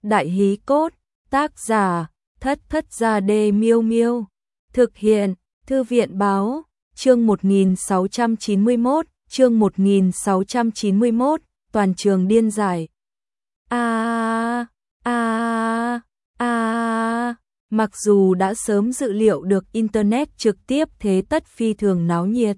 Đại hí cốt, tác giả, Thất Thất Gia Đê Miêu Miêu. Thực hiện, Thư viện báo, chương 1691, chương 1691, toàn trường điên dại. Mặc dù đã sớm dự liệu được Internet trực tiếp thế tất phi thường náo nhiệt.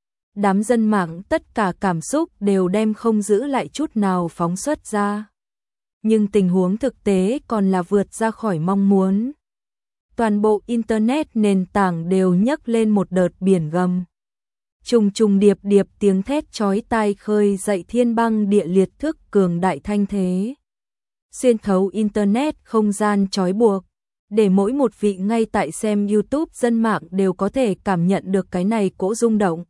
Đám dân mạng tất cả cảm xúc đều đem không giữ lại chút nào phóng xuất ra. Nhưng tình huống thực tế còn là vượt ra khỏi mong muốn. Toàn bộ Internet nền tảng đều nhấc lên một đợt biển gầm. Trùng trùng điệp điệp tiếng thét chói tai khơi dậy thiên băng địa liệt thức cường đại thanh thế. Xuyên thấu Internet không gian trói buộc, để mỗi một vị ngay tại xem YouTube dân mạng đều có thể cảm nhận được cái này cỗ rung động.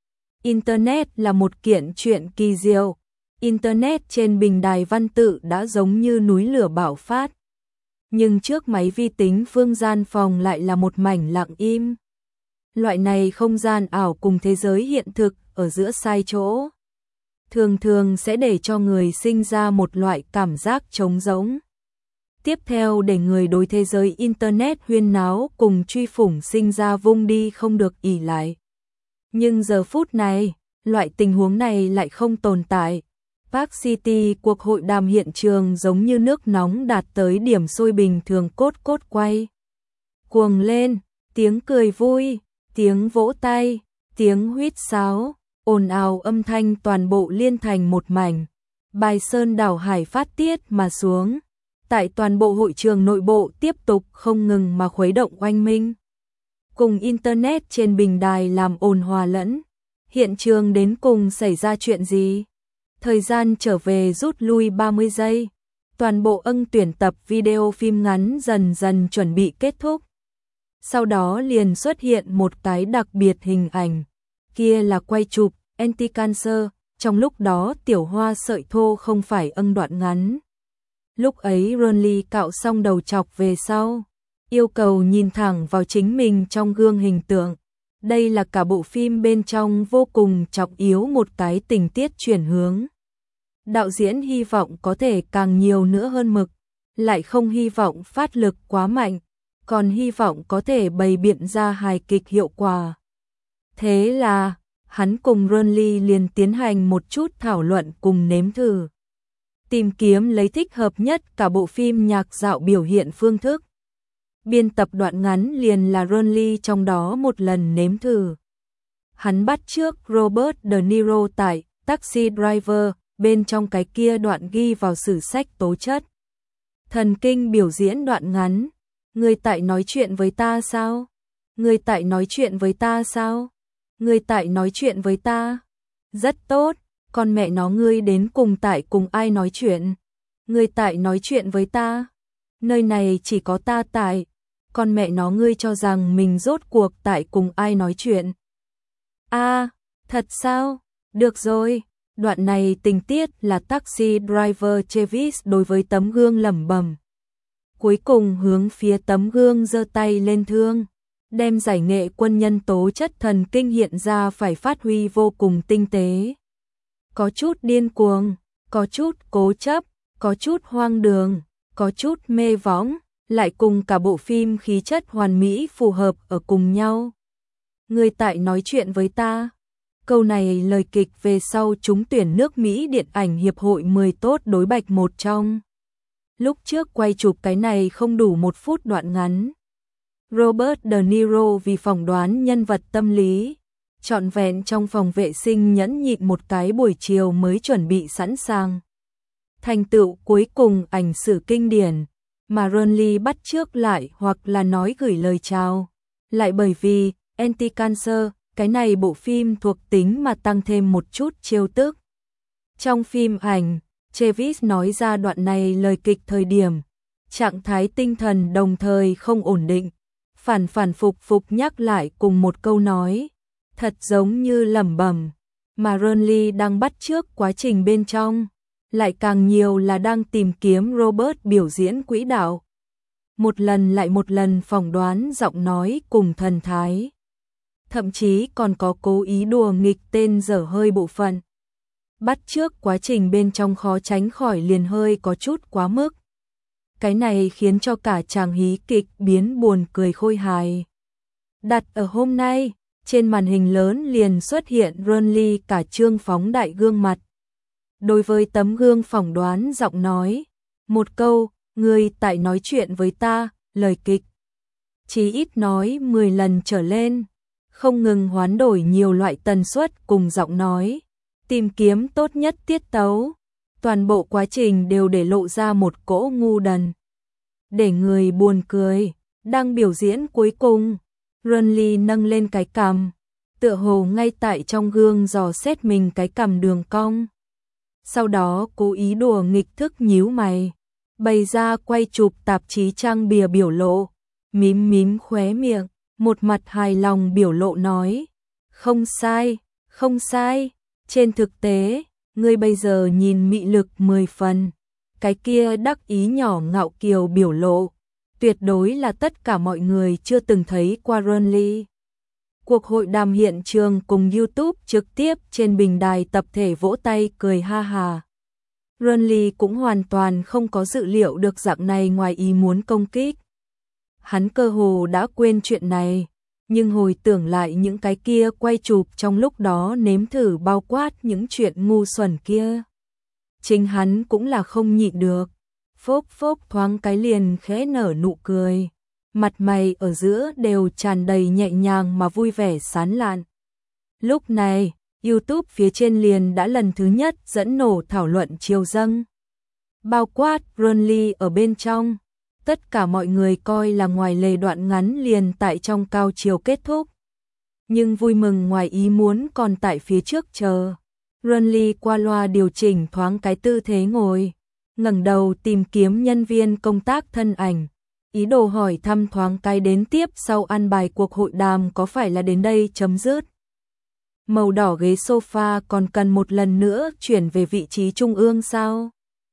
Internet là một kiện chuyện kỳ diệu. Internet trên bình đài văn tự đã giống như núi lửa bạo phát. Nhưng trước máy vi tính phương gian phòng lại là một mảnh lặng im. Loại này không gian ảo cùng thế giới hiện thực ở giữa sai chỗ. Thường thường sẽ để cho người sinh ra một loại cảm giác trống rỗng. Tiếp theo để người đối thế giới Internet huyên náo cùng truy phủng sinh ra vung đi không được ỷ lại. Nhưng giờ phút này, loại tình huống này lại không tồn tại. Park City cuộc hội đàm hiện trường giống như nước nóng đạt tới điểm sôi bình thường cốt quay. Cuồng lên, tiếng cười vui, tiếng vỗ tay, tiếng huýt sáo, ồn ào âm thanh toàn bộ liên thành một mảnh. Bài sơn đảo hải phát tiết mà xuống. Tại toàn bộ hội trường nội bộ tiếp tục không ngừng mà khuấy động oanh minh. Cùng Internet trên bình đài làm ồn hòa lẫn. Hiện trường đến cùng xảy ra chuyện gì? Thời gian trở về rút lui 30 giây. Toàn bộ tuyển tập video phim ngắn dần dần chuẩn bị kết thúc. Sau đó liền xuất hiện một cái đặc biệt hình ảnh. Kia là quay chụp Anti-Cancer. Trong lúc đó tiểu hoa sợi thô không phải đoạn ngắn. Lúc ấy Ronly cạo xong đầu chọc về sau. Yêu cầu nhìn thẳng vào chính mình trong gương hình tượng. Đây là cả bộ phim bên trong vô cùng trọng yếu một cái tình tiết chuyển hướng. Đạo diễn hy vọng có thể càng nhiều nữa hơn mực, lại không hy vọng phát lực quá mạnh, còn hy vọng có thể bày biện ra hài kịch hiệu quả. Thế là, hắn cùng Ronly liền tiến hành một chút thảo luận cùng nếm thử. Tìm kiếm lấy thích hợp nhất cả bộ phim nhạc dạo biểu hiện phương thức. Biên tập đoạn ngắn liền là Ronly trong đó một lần nếm thử. Hắn bắt trước Robert De Niro tại Taxi Driver, bên trong cái kia đoạn ghi vào sử sách tố chất. Thần kinh biểu diễn đoạn ngắn. Người tại nói chuyện với ta sao? Người tại nói chuyện với ta sao? Người tại nói chuyện với ta? Rất tốt, con mẹ nó ngươi đến cùng tại cùng ai nói chuyện? Người tại nói chuyện với ta? Nơi này chỉ có ta tại. Con mẹ nó ngươi cho rằng mình rốt cuộc tại cùng ai nói chuyện? Thật sao? Được rồi. Đoạn này tình tiết là Taxi Driver Travis đối với tấm gương lẩm bẩm. Cuối cùng hướng phía tấm gương giơ tay lên thương, đem giải nghệ quân nhân tố chất thần kinh hiện ra phải phát huy vô cùng tinh tế. Có chút điên cuồng, có chút cố chấp, có chút hoang đường, có chút mê võng, lại cùng cả bộ phim khí chất hoàn mỹ phù hợp ở cùng nhau. Người tại nói chuyện với ta. Câu này lời kịch về sau trúng tuyển nước Mỹ Điện ảnh Hiệp hội 10 tốt đối bạch một trong. Lúc trước quay chụp cái này không đủ 1 phút đoạn ngắn. Robert De Niro vì phỏng đoán nhân vật tâm lý, trọn vẹn trong phòng vệ sinh nhẫn nhịn một cái buổi chiều mới chuẩn bị sẵn sàng. Thành tựu cuối cùng ảnh sử kinh điển, mà Ronly bắt chước lại hoặc là nói gửi lời chào. Lại bởi vì Anti-Cancer, cái này bộ phim thuộc tính mà tăng thêm một chút trêu tức. Trong phim ảnh, Travis nói ra đoạn này lời kịch thời điểm, trạng thái tinh thần đồng thời không ổn định, phản phục nhắc lại cùng một câu nói, thật giống như lẩm bẩm, mà Ronly đang bắt chước quá trình bên trong, lại càng nhiều là đang tìm kiếm Robert biểu diễn quỹ đạo. Một lần lại một lần phỏng đoán giọng nói cùng thần thái. Thậm chí còn có cố ý đùa nghịch tên dở hơi bộ phận. Bắt chước quá trình bên trong khó tránh khỏi liền hơi có chút quá mức. Cái này khiến cho cả chàng hí kịch biến buồn cười khôi hài. Đặt ở hôm nay, trên màn hình lớn liền xuất hiện Renly cả trương phóng đại gương mặt. Đối với tấm gương phỏng đoán giọng nói, một câu, ngươi tại nói chuyện với ta, lời kịch. Chí ít nói 10 lần trở lên, không ngừng hoán đổi nhiều loại tần suất cùng giọng nói, tìm kiếm tốt nhất tiết tấu. Toàn bộ quá trình đều để lộ ra một cỗ ngu đần. Để người buồn cười, đang biểu diễn cuối cùng, Renly nâng lên cái cằm, tựa hồ ngay tại trong gương dò xét mình cái cằm đường cong. Sau đó cố ý đùa nghịch thức nhíu mày, bày ra quay chụp tạp chí trang bìa biểu lộ, mím mím khóe miệng, một mặt hài lòng biểu lộ nói, không sai, không sai, trên thực tế, ngươi bây giờ nhìn mị lực 10 phần, cái kia đắc ý nhỏ ngạo kiều biểu lộ, tuyệt đối là tất cả mọi người chưa từng thấy qua Renly. Cuộc hội đàm hiện trường cùng YouTube trực tiếp trên bình đài tập thể vỗ tay cười ha hà. Renly cũng hoàn toàn không có dự liệu được dạng này ngoài ý muốn công kích. Hắn cơ hồ đã quên chuyện này, nhưng hồi tưởng lại những cái kia quay chụp trong lúc đó nếm thử bao quát những chuyện ngu xuẩn kia. Chính hắn cũng là không nhịn được, phốc phốc thoáng cái liền khẽ nở nụ cười. Mặt mày ở giữa đều tràn đầy nhẹ nhàng mà vui vẻ sán lạn. Lúc này, YouTube phía trên liền đã lần thứ nhất dẫn nổ thảo luận triều dâng. Bao quát Renly ở bên trong, tất cả mọi người coi là ngoài lề đoạn ngắn liền tại trong cao triều kết thúc. Nhưng vui mừng ngoài ý muốn còn tại phía trước chờ. Renly qua loa điều chỉnh thoáng cái tư thế ngồi, ngẩng đầu tìm kiếm nhân viên công tác thân ảnh. Ý đồ hỏi thăm thoáng cái đến tiếp sau an bài cuộc hội đàm có phải là đến đây chấm dứt. Màu đỏ ghế sofa còn cần một lần nữa chuyển về vị trí trung ương sao?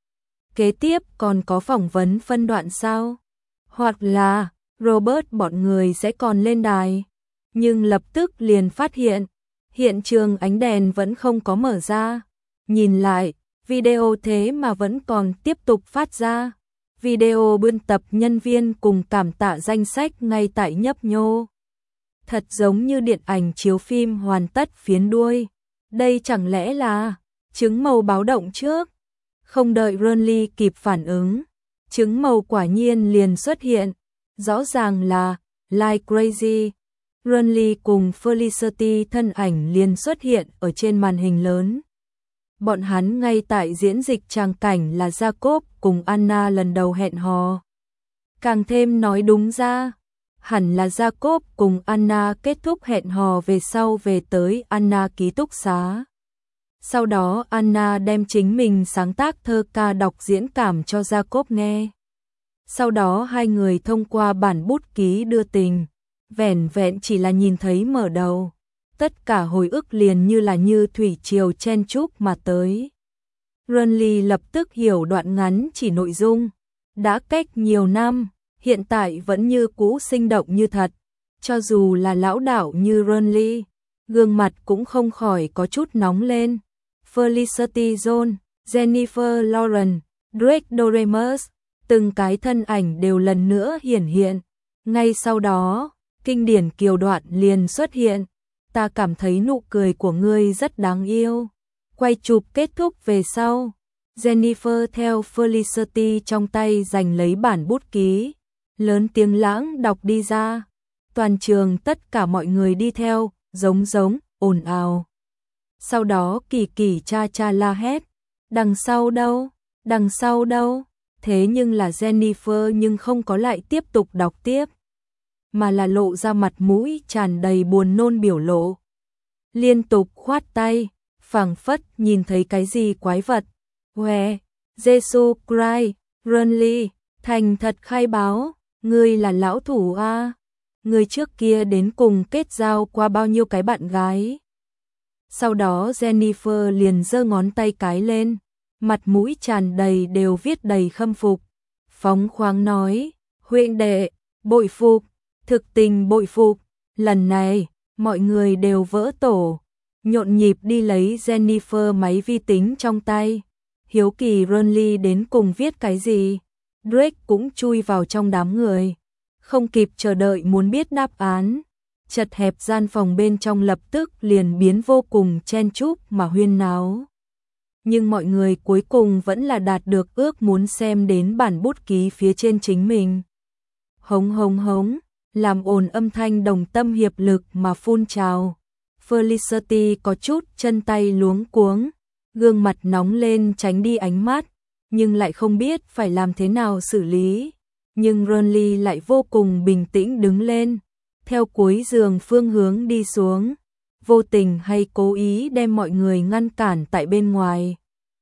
Kế tiếp còn có phỏng vấn phân đoạn sao? Hoặc là Robert bọn người sẽ còn lên đài. Nhưng lập tức liền phát hiện trường ánh đèn vẫn không có mở ra. Nhìn lại, video thế mà vẫn còn tiếp tục phát ra. Video biên tập nhân viên cùng cảm tạ danh sách ngay tại nhấp nhô. Thật giống như điện ảnh chiếu phim hoàn tất phiến đuôi. Đây chẳng lẽ là trứng màu báo động trước? Không đợi Renly kịp phản ứng, trứng màu quả nhiên liền xuất hiện. Rõ ràng là Like Crazy. Renly cùng Felicity thân ảnh liền xuất hiện ở trên màn hình lớn. Bọn hắn ngay tại diễn dịch tràng cảnh là Jacob cùng Anna lần đầu hẹn hò. Càng thêm nói đúng ra, hẳn là Jacob cùng Anna kết thúc hẹn hò về sau về tới Anna ký túc xá. Sau đó Anna đem chính mình sáng tác thơ ca đọc diễn cảm cho Jacob nghe. Sau đó hai người thông qua bản bút ký đưa tình, vẻn vẹn chỉ là nhìn thấy mở đầu. Tất cả hồi ức liền như thủy triều chen chúc mà tới. Renly lập tức hiểu đoạn ngắn chỉ nội dung. Đã cách nhiều năm, hiện tại vẫn như cũ sinh động như thật. Cho dù là lão đạo như Renly, gương mặt cũng không khỏi có chút nóng lên. Felicity Jones, Jennifer Lawrence, Drake Doremus, từng cái thân ảnh đều lần nữa hiển hiện. Ngay sau đó, kinh điển kiều đoạn liền xuất hiện. Ta cảm thấy nụ cười của ngươi rất đáng yêu. Quay chụp kết thúc về sau, Jennifer theo Felicity trong tay giành lấy bản bút ký, lớn tiếng lãng đọc đi ra. Toàn trường tất cả mọi người đi theo, giống ồn ào. Sau đó kỳ kỳ cha cha la hét, đằng sau đâu, đằng sau đâu. Thế nhưng là Jennifer nhưng không có lại tiếp tục đọc tiếp, mà là lộ ra mặt mũi tràn đầy buồn nôn biểu lộ. Liên tục khoát tay, phảng phất nhìn thấy cái gì quái vật. Hoe, Jesus Christ, Renly, thành thật khai báo, ngươi là lão thủ a, ngươi trước kia đến cùng kết giao qua bao nhiêu cái bạn gái. Sau đó Jennifer liền giơ ngón tay cái lên, mặt mũi tràn đầy đều viết đầy khâm phục. Phóng khoáng nói, huynh đệ, bội phục, thực tình bội phục. Lần này, mọi người đều vỡ tổ, nhộn nhịp đi lấy Jennifer máy vi tính trong tay. Hiếu kỳ Renly đến cùng viết cái gì. Drake cũng chui vào trong đám người, không kịp chờ đợi muốn biết đáp án. Chật hẹp gian phòng bên trong lập tức liền biến vô cùng chen chúc mà huyên náo. Nhưng mọi người cuối cùng vẫn là đạt được ước muốn xem đến bản bút ký phía trên chính mình. Hống hống hống, làm ồn âm thanh đồng tâm hiệp lực mà phun trào. Felicity có chút chân tay luống cuống, gương mặt nóng lên tránh đi ánh mắt, nhưng lại không biết phải làm thế nào xử lý. Nhưng Ronly lại vô cùng bình tĩnh đứng lên, theo cuối giường phương hướng đi xuống, vô tình hay cố ý đem mọi người ngăn cản tại bên ngoài.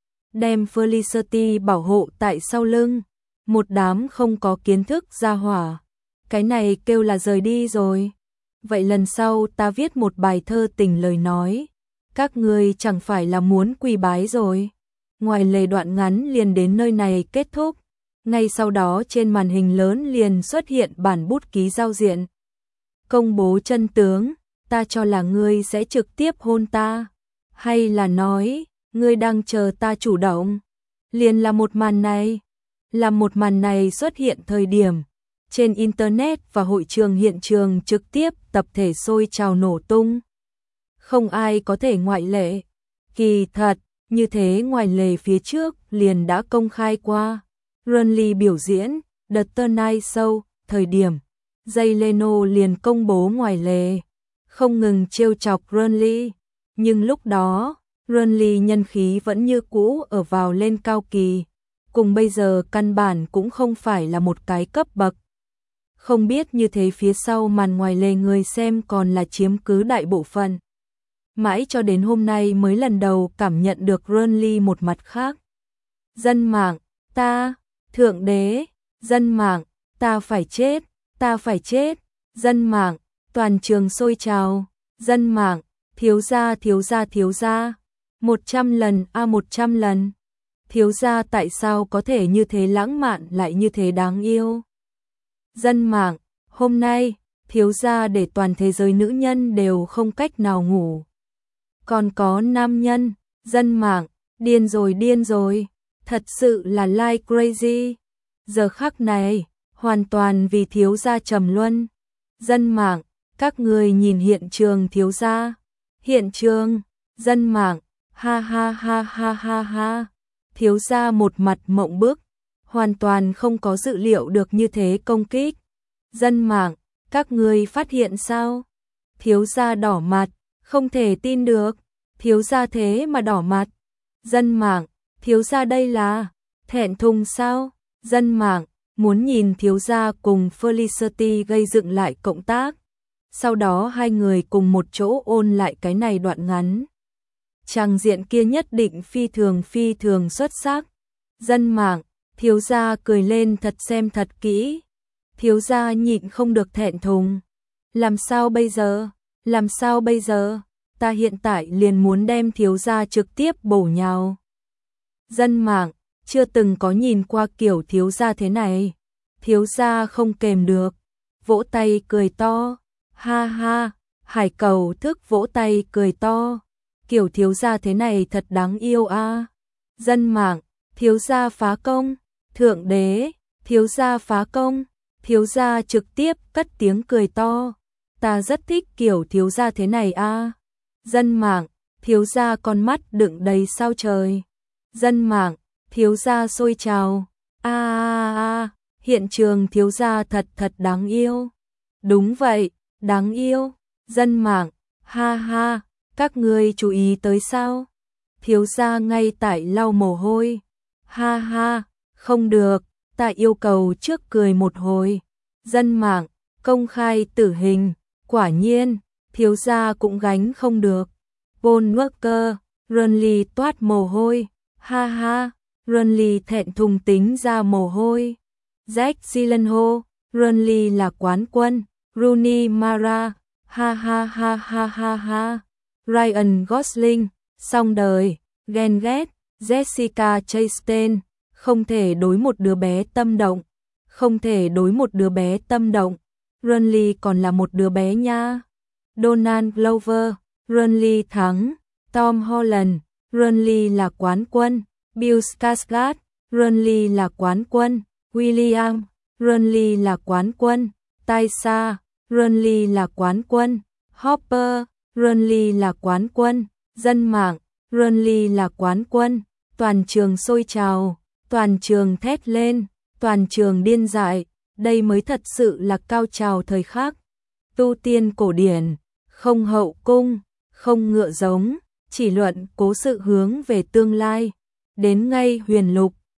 Đem Felicity bảo hộ tại sau lưng, một đám không có kiến thức ra hỏa. Cái này kêu là rời đi rồi. Vậy lần sau ta viết một bài thơ tình lời nói, các ngươi chẳng phải là muốn quỳ bái rồi. Ngoài lề đoạn ngắn liền đến nơi này kết thúc, ngay sau đó trên màn hình lớn liền xuất hiện bản bút ký giao diện. Công bố chân tướng, ta cho là ngươi sẽ trực tiếp hôn ta, hay là nói, ngươi đang chờ ta chủ động. Liền là một màn này. Là một màn này xuất hiện thời điểm trên Internet và hội trường hiện trường trực tiếp tập thể sôi trào nổ tung. Không ai có thể ngoại lệ. Kỳ thật, như thế ngoài lề phía trước liền đã công khai qua. Ronly biểu diễn The Tonight Show thời điểm, Jay Leno liền công bố ngoài lề, không ngừng trêu chọc Ronly. Nhưng lúc đó, Ronly nhân khí vẫn như cũ ở vào lên cao kỳ, cùng bây giờ căn bản cũng không phải là một cái cấp bậc. Không biết như thế phía sau màn ngoài lề người xem còn là chiếm cứ đại bộ phận. Mãi cho đến hôm nay mới lần đầu cảm nhận được Ronly một mặt khác. Dân mạng, ta, thượng đế, dân mạng, ta phải chết, ta phải chết, dân mạng, toàn trường sôi trào, dân mạng, thiếu gia thiếu gia thiếu gia, 100 lần 100 lần. Thiếu gia tại sao có thể như thế lãng mạn lại như thế đáng yêu. Dân mạng, hôm nay, thiếu gia để toàn thế giới nữ nhân đều không cách nào ngủ. Còn có nam nhân, dân mạng, điên rồi, thật sự là like crazy. Giờ khắc này, hoàn toàn vì thiếu gia trầm luân. Dân mạng, các người nhìn hiện trường thiếu gia. Hiện trường, dân mạng, ha ha ha ha ha ha. Thiếu gia một mặt mộng bức, hoàn toàn không có dự liệu được như thế công kích. Dân mạng, các người phát hiện sao? Thiếu gia đỏ mặt, không thể tin được. Thiếu gia thế mà đỏ mặt. Dân mạng, thiếu gia đây là thẹn thùng sao? Dân mạng, muốn nhìn thiếu gia cùng Felicity gây dựng lại cộng tác. Sau đó hai người cùng một chỗ ôn lại cái này đoạn ngắn. Tràng diện kia nhất định phi thường xuất sắc. Dân mạng, thiếu gia cười lên thật xem thật kỹ. Thiếu gia nhịn không được thẹn thùng. Làm sao bây giờ? Làm sao bây giờ? Ta hiện tại liền muốn đem thiếu gia trực tiếp bổ nhào. Dân mạng, chưa từng có nhìn qua kiểu thiếu gia thế này. Thiếu gia không kềm được, vỗ tay cười to. Ha ha, hải cầu thức vỗ tay cười to. Kiểu thiếu gia thế này thật đáng yêu a. Dân mạng, thiếu gia phá công. Thượng đế, thiếu gia phá công. Thiếu gia trực tiếp cất tiếng cười to. Ta rất thích kiểu thiếu gia thế này a. Dân mạng, thiếu gia con mắt đựng đầy sao trời. Dân mạng, thiếu gia sôi trào. Hiện trường thiếu gia thật đáng yêu. Đúng vậy, đáng yêu. Dân mạng, ha ha, các ngươi chú ý tới sao? Thiếu gia ngay tại lau mồ hôi. Ha ha, không được, ta yêu cầu trước cười một hồi. Dân mạng, công khai tử hình, quả nhiên, thiếu gia cũng gánh không được. Paul Walker, Ronly toát mồ hôi. Ha ha, Ronly thẹn thùng tính ra mồ hôi. Jack Gyllenhaal, Ronly là quán quân. Rooney Mara, ha ha ha ha ha ha. Ryan Gosling, xong đời. Ghen ghét, Jessica Chastain, không thể đối một đứa bé tâm động. Không thể đối một đứa bé tâm động. Ronly còn là một đứa bé nha. Donald Glover, Ronly thắng. Tom Holland, Ronly là quán quân. Bill Skarsgård, Ronly là quán quân. William, Burnley là quán quân. Tysa, Burnley là quán quân. Hopper, Burnley là quán quân. Dân mạng, Burnley là quán quân. Toàn trường sôi trào, toàn trường thét lên, toàn trường điên dại. Đây mới thật sự là cao trào thời khắc. Tu tiên cổ điển, không hậu cung, không ngựa giống, chỉ luận cố sự hướng về tương lai. Đến ngay huyền lục,